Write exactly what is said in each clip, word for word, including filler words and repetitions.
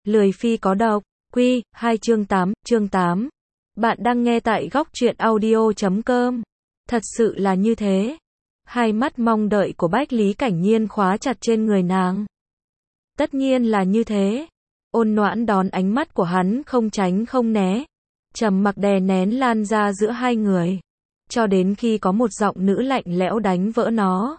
Lười phi có độc, Quy, hai chương tám, chương tám. Bạn đang nghe tại góc truyện audio chấm com. Thật sự là như thế. Hai mắt mong đợi của Bách Lý Cảnh Nhiên khóa chặt trên người nàng. Tất nhiên là như thế. Ôn Noãn đón ánh mắt của hắn không tránh không né. Trầm mặc đè nén lan ra giữa hai người. Cho đến khi có một giọng nữ lạnh lẽo đánh vỡ nó.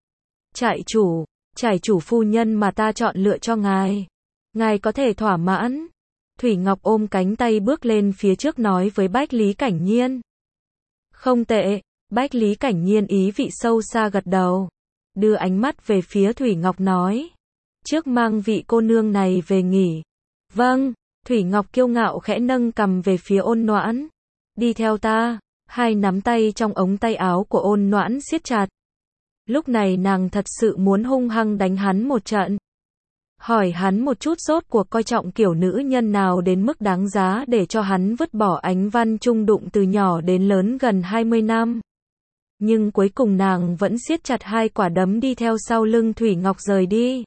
Trại chủ, trại chủ phu nhân mà ta chọn lựa cho ngài. Ngài có thể thỏa mãn. Thủy Ngọc ôm cánh tay bước lên phía trước nói với Bách Lý Cảnh Nhiên. Không tệ, Bách Lý Cảnh Nhiên ý vị sâu xa gật đầu. Đưa ánh mắt về phía Thủy Ngọc nói. Trước mang vị cô nương này về nghỉ. Vâng, Thủy Ngọc kiêu ngạo khẽ nâng cầm về phía Ôn Noãn. Đi theo ta, hai nắm tay trong ống tay áo của Ôn Noãn siết chặt. Lúc này nàng thật sự muốn hung hăng đánh hắn một trận. Hỏi hắn một chút rốt cuộc coi trọng kiểu nữ nhân nào đến mức đáng giá để cho hắn vứt bỏ Ánh Văn Trung đụng từ nhỏ đến lớn gần hai mươi năm. Nhưng cuối cùng nàng vẫn siết chặt hai quả đấm đi theo sau lưng Thủy Ngọc rời đi.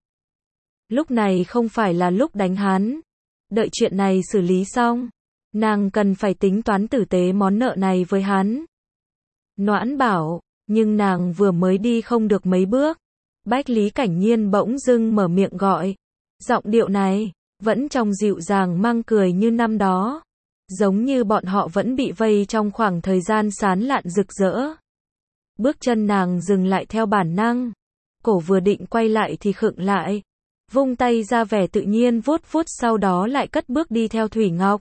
Lúc này không phải là lúc đánh hắn. Đợi chuyện này xử lý xong, nàng cần phải tính toán tử tế món nợ này với hắn. Noãn bảo, nhưng nàng vừa mới đi không được mấy bước. Bách Lý Cảnh Nhiên bỗng dưng mở miệng gọi. Giọng điệu này, vẫn trong dịu dàng mang cười như năm đó. Giống như bọn họ vẫn bị vây trong khoảng thời gian sán lạn rực rỡ. Bước chân nàng dừng lại theo bản năng. Cổ vừa định quay lại thì khựng lại. Vung tay ra vẻ tự nhiên vuốt vuốt sau đó lại cất bước đi theo Thủy Ngọc.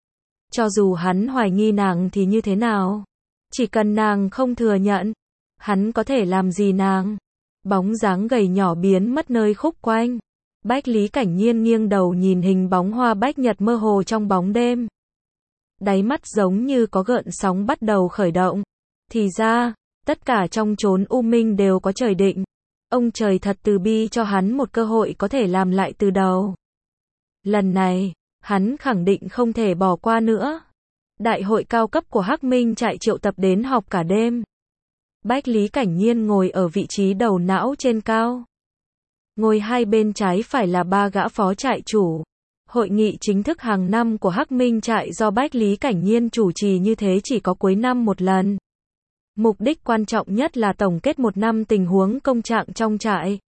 Cho dù hắn hoài nghi nàng thì như thế nào? Chỉ cần nàng không thừa nhận, hắn có thể làm gì nàng? Bóng dáng gầy nhỏ biến mất nơi khúc quanh. Bách Lý Cảnh Nhiên nghiêng đầu nhìn hình bóng hoa bách nhật mơ hồ trong bóng đêm. Đáy mắt giống như có gợn sóng bắt đầu khởi động. Thì ra, tất cả trong chốn u minh đều có trời định. Ông trời thật từ bi cho hắn một cơ hội có thể làm lại từ đầu. Lần này, hắn khẳng định không thể bỏ qua nữa. Đại hội cao cấp của Hắc Minh Trại triệu tập đến họp cả đêm. Bách Lý Cảnh Nhiên ngồi ở vị trí đầu não trên cao. Ngồi hai bên trái phải là ba gã phó trại chủ. Hội nghị chính thức hàng năm của Hắc Minh Trại do Bách Lý Cảnh Nhiên chủ trì như thế chỉ có cuối năm một lần. Mục đích quan trọng nhất là tổng kết một năm tình huống công trạng trong trại.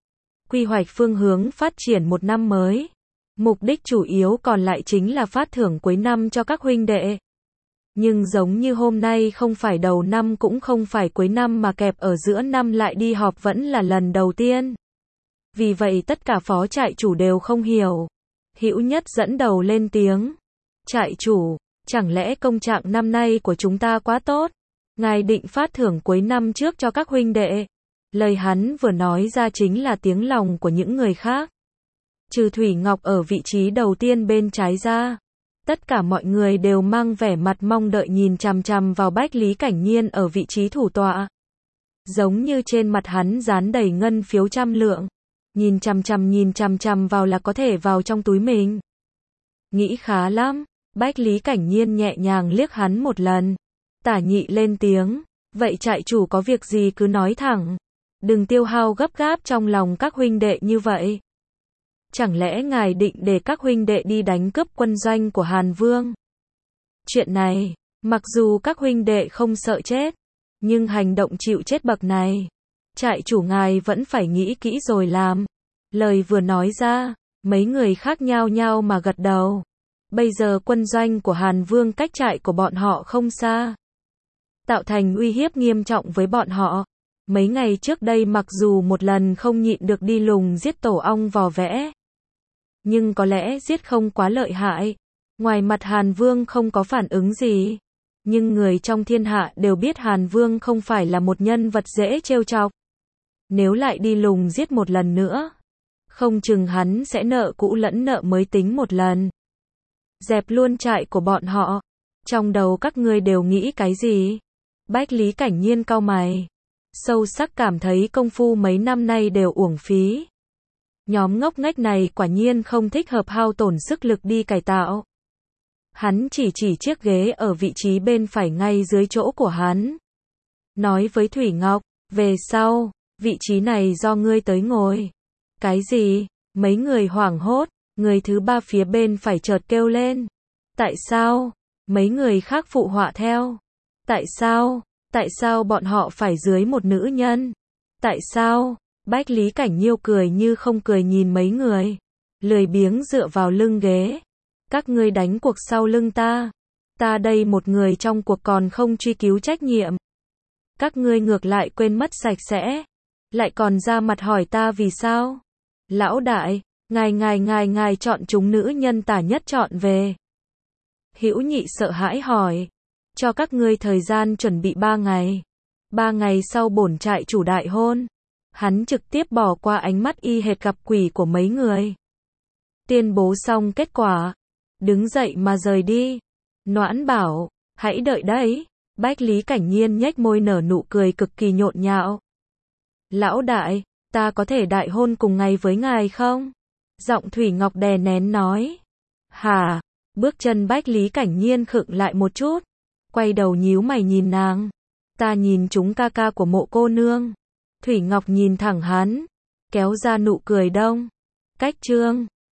Quy hoạch phương hướng phát triển một năm mới. Mục đích chủ yếu còn lại chính là phát thưởng cuối năm cho các huynh đệ. Nhưng giống như hôm nay không phải đầu năm cũng không phải cuối năm mà kẹp ở giữa năm lại đi họp vẫn là lần đầu tiên. Vì vậy tất cả phó trại chủ đều không hiểu. Hữu Nhất dẫn đầu lên tiếng. Trại chủ, chẳng lẽ công trạng năm nay của chúng ta quá tốt? Ngài định phát thưởng cuối năm trước cho các huynh đệ. Lời hắn vừa nói ra chính là tiếng lòng của những người khác. Trừ Thủy Ngọc ở vị trí đầu tiên bên trái ra. Tất cả mọi người đều mang vẻ mặt mong đợi nhìn chằm chằm vào Bách Lý Cảnh Nhiên ở vị trí thủ tọa. Giống như trên mặt hắn dán đầy ngân phiếu trăm lượng. Nhìn chằm chằm nhìn chằm chằm vào là có thể vào trong túi mình. Nghĩ khá lắm. Bách Lý Cảnh Nhiên nhẹ nhàng liếc hắn một lần. Tả Nhị lên tiếng. Vậy trại chủ có việc gì cứ nói thẳng. Đừng tiêu hao gấp gáp trong lòng các huynh đệ như vậy. Chẳng lẽ ngài định để các huynh đệ đi đánh cướp quân doanh của Hàn Vương? Chuyện này, mặc dù các huynh đệ không sợ chết, nhưng hành động chịu chết bậc này, trại chủ ngài vẫn phải nghĩ kỹ rồi làm. Lời vừa nói ra, mấy người khác nhao nhao mà gật đầu. Bây giờ quân doanh của Hàn Vương cách trại của bọn họ không xa, tạo thành uy hiếp nghiêm trọng với bọn họ. Mấy ngày trước đây mặc dù một lần không nhịn được đi lùng giết tổ ong vò vẽ, nhưng có lẽ giết không quá lợi hại. Ngoài mặt Hàn Vương không có phản ứng gì. Nhưng người trong thiên hạ đều biết Hàn Vương không phải là một nhân vật dễ trêu chọc. Nếu lại đi lùng giết một lần nữa, không chừng hắn sẽ nợ cũ lẫn nợ mới tính một lần. Dẹp luôn trại của bọn họ. Trong đầu các ngươi đều nghĩ cái gì? Bách Lý Cảnh Nhiên cau mày. Sâu sắc cảm thấy công phu mấy năm nay đều uổng phí. Nhóm ngốc nghếch này quả nhiên không thích hợp hao tổn sức lực đi cải tạo. Hắn chỉ chỉ chiếc ghế ở vị trí bên phải ngay dưới chỗ của hắn. Nói với Thủy Ngọc, về sau, vị trí này do ngươi tới ngồi. Cái gì? Mấy người hoảng hốt, Người thứ ba phía bên phải chợt kêu lên. Tại sao? Mấy người khác phụ họa theo. Tại sao? Tại sao bọn họ phải dưới một nữ nhân? Tại sao? Bách Lý Cảnh Nhiêu cười như không cười nhìn mấy người. Lười biếng dựa vào lưng ghế. Các ngươi đánh cuộc sau lưng ta. Ta đây một người trong cuộc còn không truy cứu trách nhiệm. Các ngươi ngược lại quên mất sạch sẽ. Lại còn ra mặt hỏi ta vì sao? Lão đại, ngài ngài ngài ngài chọn chúng nữ nhân tả nhất chọn về. Hữu Nhị sợ hãi hỏi. Cho các ngươi thời gian chuẩn bị ba ngày. Ba ngày sau bổn trại chủ đại hôn. Hắn trực tiếp bỏ qua ánh mắt y hệt gặp quỷ của mấy người. Tuyên bố xong kết quả. Đứng dậy mà rời đi. Noãn bảo, hãy đợi đấy. Bách Lý Cảnh Nhiên nhếch môi nở nụ cười cực kỳ nhộn nhạo. Lão đại, ta có thể đại hôn cùng ngày với ngài không? Giọng Thủy Ngọc đè nén nói. Hả? Bước chân Bách Lý Cảnh Nhiên khựng lại một chút. Quay đầu nhíu mày nhìn nàng. Ta nhìn chúng ca ca của Mộ cô nương. Thủy Ngọc nhìn thẳng hắn. Kéo ra nụ cười đông. Cách trương.